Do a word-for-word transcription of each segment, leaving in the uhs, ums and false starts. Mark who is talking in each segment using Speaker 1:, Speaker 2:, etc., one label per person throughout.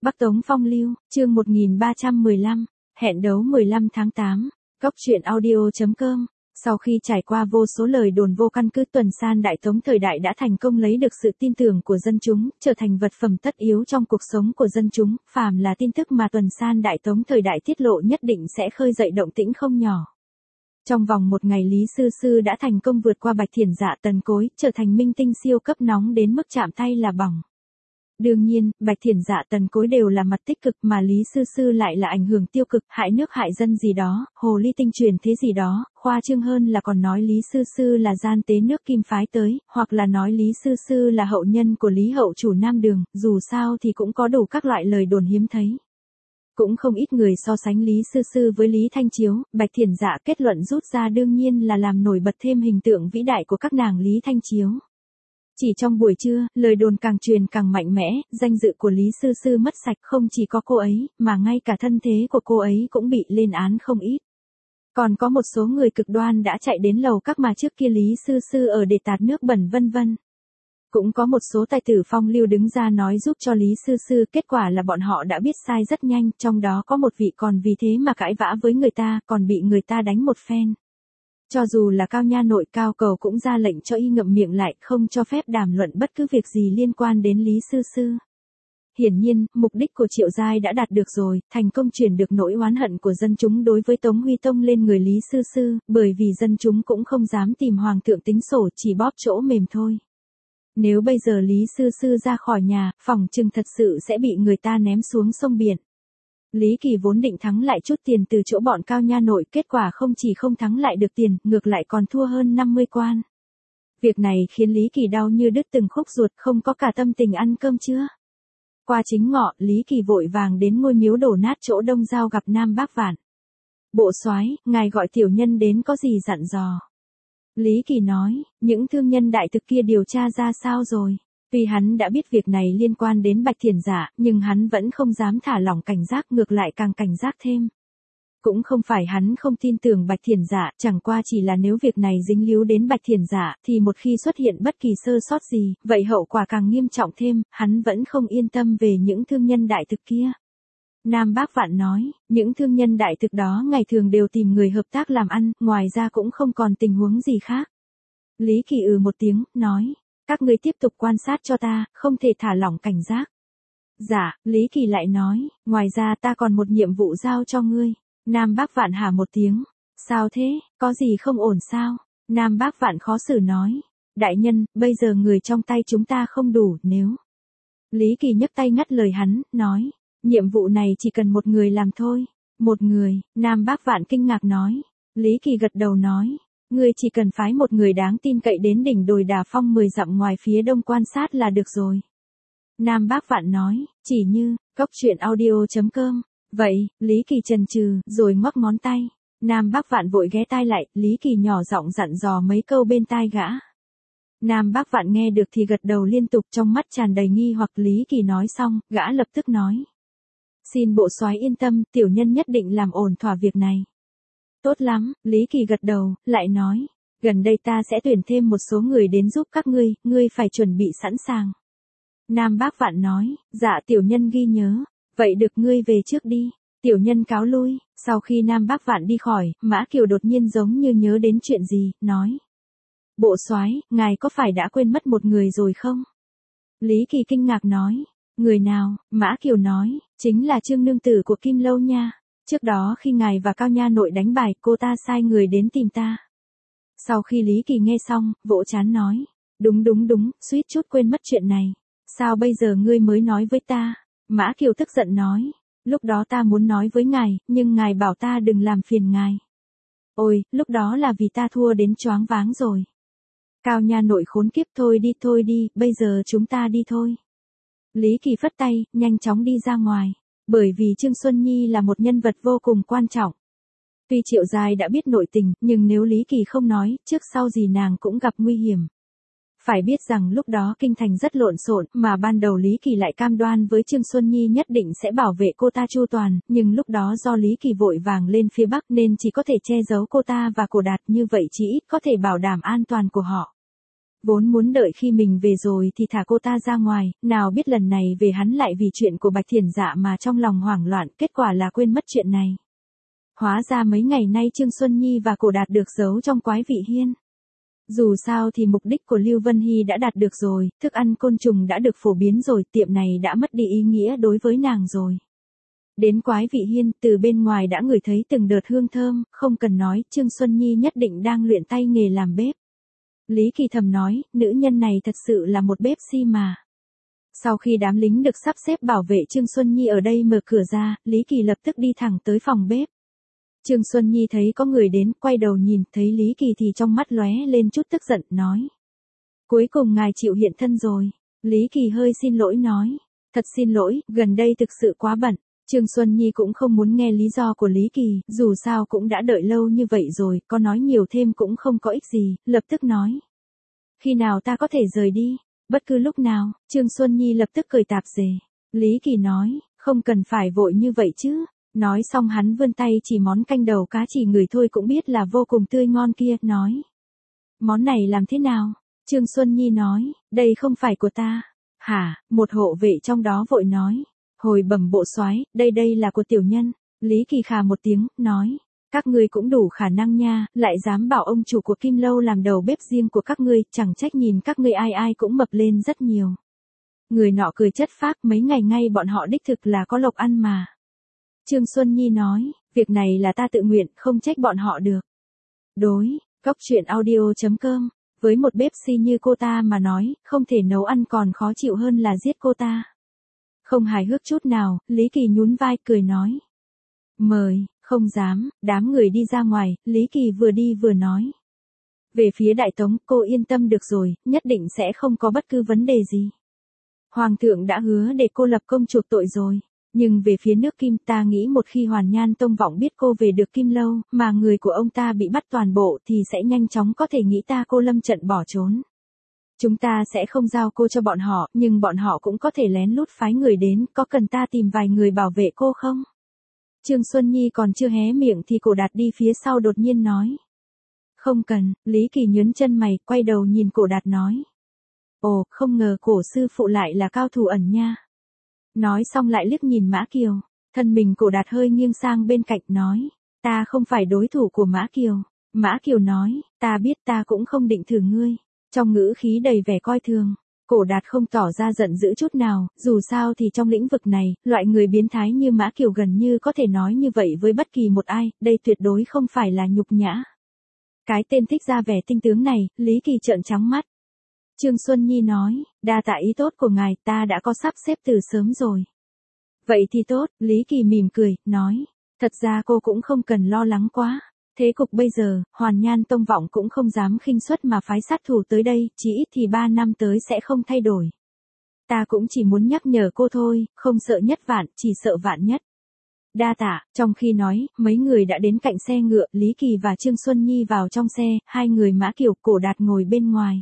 Speaker 1: Bắc Tống Phong Lưu, chương một nghìn ba trăm mười lăm, hẹn đấu mười lăm tháng tám, Cóc truyện audio chấm com. Sau khi trải qua vô số lời đồn vô căn cứ, Tuần San Đại Tống thời đại đã thành công lấy được sự tin tưởng của dân chúng, trở thành vật phẩm tất yếu trong cuộc sống của dân chúng, phàm là tin tức mà Tuần San Đại Tống thời đại tiết lộ nhất định sẽ khơi dậy động tĩnh không nhỏ. Trong vòng một ngày, Lý Sư Sư đã thành công vượt qua Bạch Thiển Dạ Tần Cối, trở thành minh tinh siêu cấp nóng đến mức chạm tay là bỏng. Đương nhiên, Bạch Thiển Dạ Tần Cối đều là mặt tích cực mà Lý Sư Sư lại là ảnh hưởng tiêu cực, hại nước hại dân gì đó, hồ ly tinh truyền thế gì đó, khoa trương hơn là còn nói Lý Sư Sư là gian tế nước Kim phái tới, hoặc là nói Lý Sư Sư là hậu nhân của Lý hậu chủ Nam Đường, dù sao thì cũng có đủ các loại lời đồn hiếm thấy. Cũng không ít người so sánh Lý Sư Sư với Lý Thanh Chiếu, Bạch Thiển Dạ kết luận rút ra đương nhiên là làm nổi bật thêm hình tượng vĩ đại của các nàng Lý Thanh Chiếu. Chỉ trong buổi trưa, lời đồn càng truyền càng mạnh mẽ, danh dự của Lý Sư Sư mất sạch, không chỉ có cô ấy, mà ngay cả thân thế của cô ấy cũng bị lên án không ít. Còn có một số người cực đoan đã chạy đến lầu các mà trước kia Lý Sư Sư ở để tạt nước bẩn vân vân. Cũng có một số tài tử phong lưu đứng ra nói giúp cho Lý Sư Sư, kết quả là bọn họ đã biết sai rất nhanh, trong đó có một vị còn vì thế mà cãi vã với người ta, còn bị người ta đánh một phen. Cho dù là Cao Nha Nội Cao Cầu cũng ra lệnh cho y ngậm miệng lại, không cho phép đàm luận bất cứ việc gì liên quan đến Lý Sư Sư. Hiển nhiên, mục đích của Triệu Giai đã đạt được rồi, thành công chuyển được nỗi oán hận của dân chúng đối với Tống Huy Tông lên người Lý Sư Sư, bởi vì dân chúng cũng không dám tìm hoàng thượng tính sổ, chỉ bóp chỗ mềm thôi. Nếu bây giờ Lý Sư Sư ra khỏi nhà, phỏng chừng thật sự sẽ bị người ta ném xuống sông biển. Lý Kỳ vốn định thắng lại chút tiền từ chỗ bọn Cao Nha Nội, kết quả không chỉ không thắng lại được tiền, ngược lại còn thua hơn năm mươi quan. Việc này khiến Lý Kỳ đau như đứt từng khúc ruột, không có cả tâm tình ăn cơm trưa. Qua chính ngọ, Lý Kỳ vội vàng đến ngôi miếu đổ nát chỗ Đông Giao gặp Nam Bác Vạn. Bộ soái, ngài gọi tiểu nhân đến có gì dặn dò? Lý Kỳ nói, những thương nhân đại thực kia điều tra ra sao rồi? Tuy hắn đã biết việc này liên quan đến Bạch Thiển Dạ, nhưng hắn vẫn không dám thả lỏng cảnh giác, ngược lại càng cảnh giác thêm. Cũng không phải hắn không tin tưởng Bạch Thiển Dạ, chẳng qua chỉ là nếu việc này dính líu đến Bạch Thiển Dạ, thì một khi xuất hiện bất kỳ sơ sót gì, vậy hậu quả càng nghiêm trọng thêm, hắn vẫn không yên tâm về những thương nhân đại thực kia. Nam Bác Vạn nói, những thương nhân đại thực đó ngày thường đều tìm người hợp tác làm ăn, ngoài ra cũng không còn tình huống gì khác. Lý Kỳ ừ một tiếng, nói, các ngươi tiếp tục quan sát cho ta, không thể thả lỏng cảnh giác. Dạ, Lý Kỳ lại nói, ngoài ra ta còn một nhiệm vụ giao cho ngươi. Nam Bác Vạn hả một tiếng, sao thế, có gì không ổn sao? Nam Bác Vạn khó xử nói, đại nhân, bây giờ người trong tay chúng ta không đủ, nếu... Lý Kỳ nhấc tay ngắt lời hắn, nói, nhiệm vụ này chỉ cần một người làm thôi. Một người, Nam Bác Vạn kinh ngạc nói. Lý Kỳ gật đầu nói, ngươi chỉ cần phái một người đáng tin cậy đến đỉnh đồi Đà Phong mười dặm ngoài phía đông quan sát là được rồi. Nam Bác Vạn nói, chỉ như, Cóc truyện audio chấm com. Vậy, Lý Kỳ chần chừ, rồi ngoắc ngón tay. Nam Bác Vạn vội ghé tai lại, Lý Kỳ nhỏ giọng dặn dò mấy câu bên tai gã. Nam Bác Vạn nghe được thì gật đầu liên tục, trong mắt tràn đầy nghi hoặc. Lý Kỳ nói xong, gã lập tức nói. Xin bộ soái yên tâm, tiểu nhân nhất định làm ổn thỏa việc này. Tốt lắm, Lý Kỳ gật đầu, lại nói, gần đây ta sẽ tuyển thêm một số người đến giúp các ngươi, ngươi phải chuẩn bị sẵn sàng. Nam Bác Vạn nói, dạ tiểu nhân ghi nhớ, vậy được ngươi về trước đi, tiểu nhân cáo lui. Sau khi Nam Bác Vạn đi khỏi, Mã Kiều đột nhiên giống như nhớ đến chuyện gì, nói. Bộ soái, ngài có phải đã quên mất một người rồi không? Lý Kỳ kinh ngạc nói, người nào? Mã Kiều nói, chính là Trương nương tử của Kim Lâu nha. Trước đó khi ngài và Cao Nha Nội đánh bài, cô ta sai người đến tìm ta. Sau khi Lý Kỳ nghe xong, vỗ trán nói, đúng đúng đúng, suýt chút quên mất chuyện này. Sao bây giờ ngươi mới nói với ta? Mã Kiều tức giận nói, lúc đó ta muốn nói với ngài, nhưng ngài bảo ta đừng làm phiền ngài. Ôi, lúc đó là vì ta thua đến choáng váng rồi. Cao Nha Nội khốn kiếp, thôi đi thôi đi, bây giờ chúng ta đi thôi. Lý Kỳ phất tay, nhanh chóng đi ra ngoài. Bởi vì Trương Xuân Nhi là một nhân vật vô cùng quan trọng. Tuy Triệu Giai đã biết nội tình, nhưng nếu Lý Kỳ không nói, trước sau gì nàng cũng gặp nguy hiểm. Phải biết rằng lúc đó kinh thành rất lộn xộn, mà ban đầu Lý Kỳ lại cam đoan với Trương Xuân Nhi nhất định sẽ bảo vệ cô ta chu toàn, nhưng lúc đó do Lý Kỳ vội vàng lên phía Bắc nên chỉ có thể che giấu cô ta và Cổ Đạt, như vậy chỉ ít có thể bảo đảm an toàn của họ. Vốn muốn đợi khi mình về rồi thì thả cô ta ra ngoài, nào biết lần này về hắn lại vì chuyện của Bạch Thiển Dạ mà trong lòng hoảng loạn, kết quả là quên mất chuyện này. Hóa ra mấy ngày nay Trương Xuân Nhi và Cổ Đạt được giấu trong Quái Vị Hiên. Dù sao thì mục đích của Lưu Vân Hy đã đạt được rồi, thức ăn côn trùng đã được phổ biến rồi, tiệm này đã mất đi ý nghĩa đối với nàng rồi. Đến Quái Vị Hiên, từ bên ngoài đã ngửi thấy từng đợt hương thơm, không cần nói, Trương Xuân Nhi nhất định đang luyện tay nghề làm bếp. Lý Kỳ thầm nói, nữ nhân này thật sự là một bếp si mà. Sau khi đám lính được sắp xếp bảo vệ Trương Xuân Nhi ở đây mở cửa ra, Lý Kỳ lập tức đi thẳng tới phòng bếp. Trương Xuân Nhi thấy có người đến, quay đầu nhìn, thấy Lý Kỳ thì trong mắt lóe lên chút tức giận, nói. Cuối cùng ngài chịu hiện thân rồi. Lý Kỳ hơi xin lỗi nói. Thật xin lỗi, gần đây thực sự quá bận. Trương Xuân Nhi cũng không muốn nghe lý do của Lý Kỳ, dù sao cũng đã đợi lâu như vậy rồi, có nói nhiều thêm cũng không có ích gì, lập tức nói. Khi nào ta có thể rời đi? Bất cứ lúc nào, Trương Xuân Nhi lập tức cười tạp dề. Lý Kỳ nói, không cần phải vội như vậy chứ. Nói xong hắn vươn tay chỉ món canh đầu cá chỉ ngửi thôi cũng biết là vô cùng tươi ngon kia, nói. Món này làm thế nào? Trương Xuân Nhi nói, đây không phải của ta. Hả? Một hộ vệ trong đó vội nói. Hồi bẩm bộ soái, đây đây là của tiểu nhân. Lý Kỳ khà một tiếng, nói. Các ngươi cũng đủ khả năng nha, lại dám bảo ông chủ của Kim Lâu làm đầu bếp riêng của các ngươi, chẳng trách nhìn các ngươi ai ai cũng mập lên rất nhiều. Người nọ cười chất phác, mấy ngày ngay bọn họ đích thực là có lộc ăn mà. Trương Xuân Nhi nói, việc này là ta tự nguyện, không trách bọn họ được. Đối, Cóc Truyện Audio chấm com, với một bếp si như cô ta mà nói, không thể nấu ăn còn khó chịu hơn là giết cô ta. Không hài hước chút nào, Lý Kỳ nhún vai cười nói. Mời, không dám, đám người đi ra ngoài, Lý Kỳ vừa đi vừa nói. Về phía Đại Tống, cô yên tâm được rồi, nhất định sẽ không có bất cứ vấn đề gì. Hoàng thượng đã hứa để cô lập công chuộc tội rồi. Nhưng về phía nước Kim ta nghĩ một khi Hoàn Nhan Tông Vọng biết cô về được Kim Lâu, mà người của ông ta bị bắt toàn bộ thì sẽ nhanh chóng có thể nghĩ ta cô lâm trận bỏ trốn. Chúng ta sẽ không giao cô cho bọn họ, nhưng bọn họ cũng có thể lén lút phái người đến, có cần ta tìm vài người bảo vệ cô không? Trương Xuân Nhi còn chưa hé miệng thì Cổ Đạt đi phía sau đột nhiên nói. Không cần, Lý Kỳ nhớn chân mày, quay đầu nhìn Cổ Đạt nói. Ồ, không ngờ cổ sư phụ lại là cao thủ ẩn nha. Nói xong lại liếc nhìn Mã Kiều, thân mình Cổ Đạt hơi nghiêng sang bên cạnh nói, ta không phải đối thủ của Mã Kiều. Mã Kiều nói, ta biết ta cũng không định thử ngươi, trong ngữ khí đầy vẻ coi thường. Cổ Đạt không tỏ ra giận dữ chút nào, dù sao thì trong lĩnh vực này, loại người biến thái như Mã Kiều gần như có thể nói như vậy với bất kỳ một ai, đây tuyệt đối không phải là nhục nhã. Cái tên thích ra vẻ tinh tướng này, Lý Kỳ trợn trắng mắt. Trương Xuân Nhi nói, đa tạ ý tốt của ngài, ta đã có sắp xếp từ sớm rồi. Vậy thì tốt, Lý Kỳ mỉm cười, nói, thật ra cô cũng không cần lo lắng quá. Thế cục bây giờ, Hoàn Nhan Tông Vọng cũng không dám khinh suất mà phái sát thủ tới đây, chỉ ít thì ba năm tới sẽ không thay đổi. Ta cũng chỉ muốn nhắc nhở cô thôi, không sợ nhất vạn, chỉ sợ vạn nhất. Đa tạ, trong khi nói, mấy người đã đến cạnh xe ngựa, Lý Kỳ và Trương Xuân Nhi vào trong xe, hai người Mã Kiều, Cổ Đạt ngồi bên ngoài.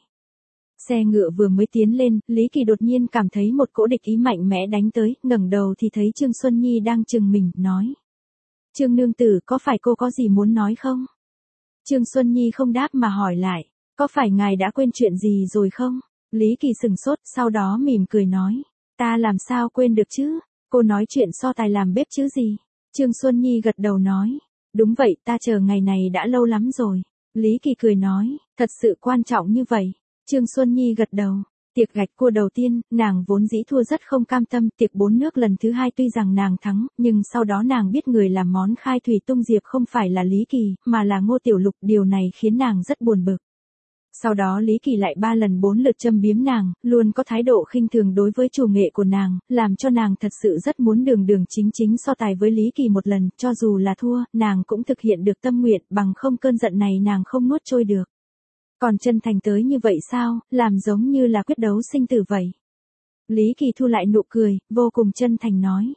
Speaker 1: Xe ngựa vừa mới tiến lên, Lý Kỳ đột nhiên cảm thấy một cỗ địch ý mạnh mẽ đánh tới, ngẩng đầu thì thấy Trương Xuân Nhi đang chừng mình, nói. Trương nương tử, có phải cô có gì muốn nói không? Trương Xuân Nhi không đáp mà hỏi lại, có phải ngài đã quên chuyện gì rồi không? Lý Kỳ sừng sốt, sau đó mỉm cười nói, ta làm sao quên được chứ? Cô nói chuyện so tài làm bếp chứ gì? Trương Xuân Nhi gật đầu nói, đúng vậy, ta chờ ngày này đã lâu lắm rồi. Lý Kỳ cười nói, thật sự quan trọng như vậy. Trương Xuân Nhi gật đầu. Tiệc gạch cua đầu tiên, nàng vốn dĩ thua rất không cam tâm, tiệc bốn nước lần thứ hai tuy rằng nàng thắng, nhưng sau đó nàng biết người làm món khai thủy tung diệp không phải là Lý Kỳ, mà là Ngô Tiểu Lục, điều này khiến nàng rất buồn bực. Sau đó Lý Kỳ lại ba lần bốn lượt châm biếm nàng, luôn có thái độ khinh thường đối với chủ nghệ của nàng, làm cho nàng thật sự rất muốn đường đường chính chính so tài với Lý Kỳ một lần, cho dù là thua, nàng cũng thực hiện được tâm nguyện, bằng không cơn giận này nàng không nuốt trôi được. Còn chân thành tới như vậy sao, làm giống như là quyết đấu sinh tử vậy. Lý Kỳ thu lại nụ cười, vô cùng chân thành nói.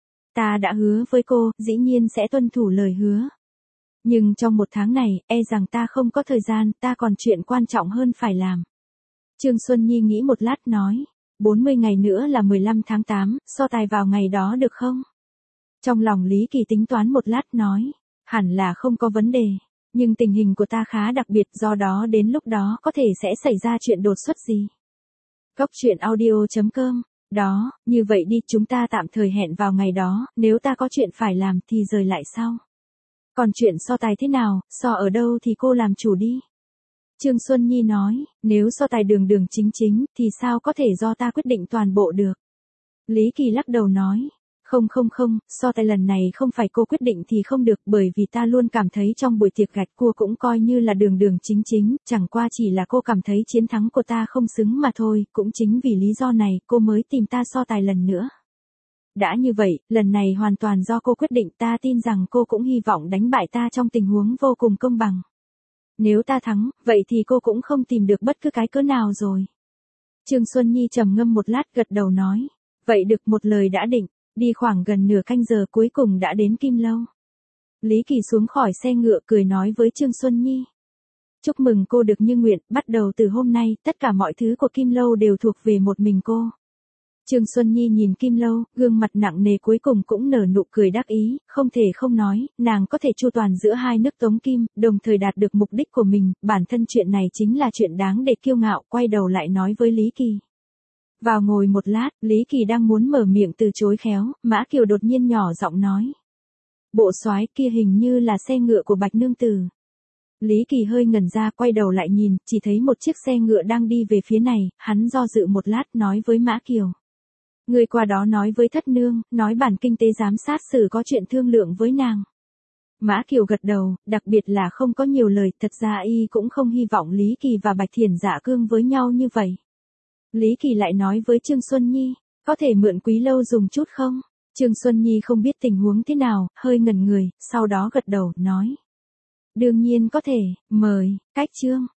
Speaker 1: Ta đã hứa với cô, dĩ nhiên sẽ tuân thủ lời hứa. Nhưng trong một tháng này, e rằng ta không có thời gian, ta còn chuyện quan trọng hơn phải làm. Trương Xuân Nhi nghĩ một lát nói, bốn mươi ngày nữa là mười lăm tháng tám, so tài vào ngày đó được không? Trong lòng Lý Kỳ tính toán một lát nói, hẳn là không có vấn đề. Nhưng tình hình của ta khá đặc biệt, do đó đến lúc đó có thể sẽ xảy ra chuyện đột xuất gì. Cốc truyện audio chấm com. Đó, như vậy đi, chúng ta tạm thời hẹn vào ngày đó, nếu ta có chuyện phải làm thì rời lại sau. Còn chuyện so tài thế nào, so ở đâu thì cô làm chủ đi. Trương Xuân Nhi nói, nếu so tài đường đường chính chính, thì sao có thể do ta quyết định toàn bộ được. Lý Kỳ lắc đầu nói, không không không, so tài lần này không phải cô quyết định thì không được, bởi vì ta luôn cảm thấy trong buổi tiệc gạch cua cũng coi như là đường đường chính chính, chẳng qua chỉ là cô cảm thấy chiến thắng của ta không xứng mà thôi, cũng chính vì lý do này cô mới tìm ta so tài lần nữa. Đã như vậy, lần này hoàn toàn do cô quyết định, ta tin rằng cô cũng hy vọng đánh bại ta trong tình huống vô cùng công bằng. Nếu ta thắng, vậy thì cô cũng không tìm được bất cứ cái cớ nào rồi. Trương Xuân Nhi trầm ngâm một lát gật đầu nói, vậy được, một lời đã định. Đi khoảng gần nửa canh giờ cuối cùng đã đến Kim Lâu. Lý Kỳ xuống khỏi xe ngựa cười nói với Trương Xuân Nhi. Chúc mừng cô được như nguyện, bắt đầu từ hôm nay, tất cả mọi thứ của Kim Lâu đều thuộc về một mình cô. Trương Xuân Nhi nhìn Kim Lâu, gương mặt nặng nề cuối cùng cũng nở nụ cười đắc ý, không thể không nói, nàng có thể chu toàn giữa hai nước Tống Kim, đồng thời đạt được mục đích của mình, bản thân chuyện này chính là chuyện đáng để kiêu ngạo, quay đầu lại nói với Lý Kỳ. Vào ngồi một lát, Lý Kỳ đang muốn mở miệng từ chối khéo, Mã Kiều đột nhiên nhỏ giọng nói. Bộ soái kia hình như là xe ngựa của Bạch Nương Tử. Lý Kỳ hơi ngẩn ra, quay đầu lại nhìn, chỉ thấy một chiếc xe ngựa đang đi về phía này, hắn do dự một lát nói với Mã Kiều. Người qua đó nói với thất nương, nói bản kinh tế giám sát sử có chuyện thương lượng với nàng. Mã Kiều gật đầu, đặc biệt là không có nhiều lời, thật ra y cũng không hy vọng Lý Kỳ và Bạch Thiển Dạ cương với nhau như vậy. Lý Kỳ lại nói với Trương Xuân Nhi, có thể mượn Quý Lâu dùng chút không? Trương Xuân Nhi không biết tình huống thế nào, hơi ngẩn người, sau đó gật đầu, nói. Đương nhiên có thể, mời, cách Trương.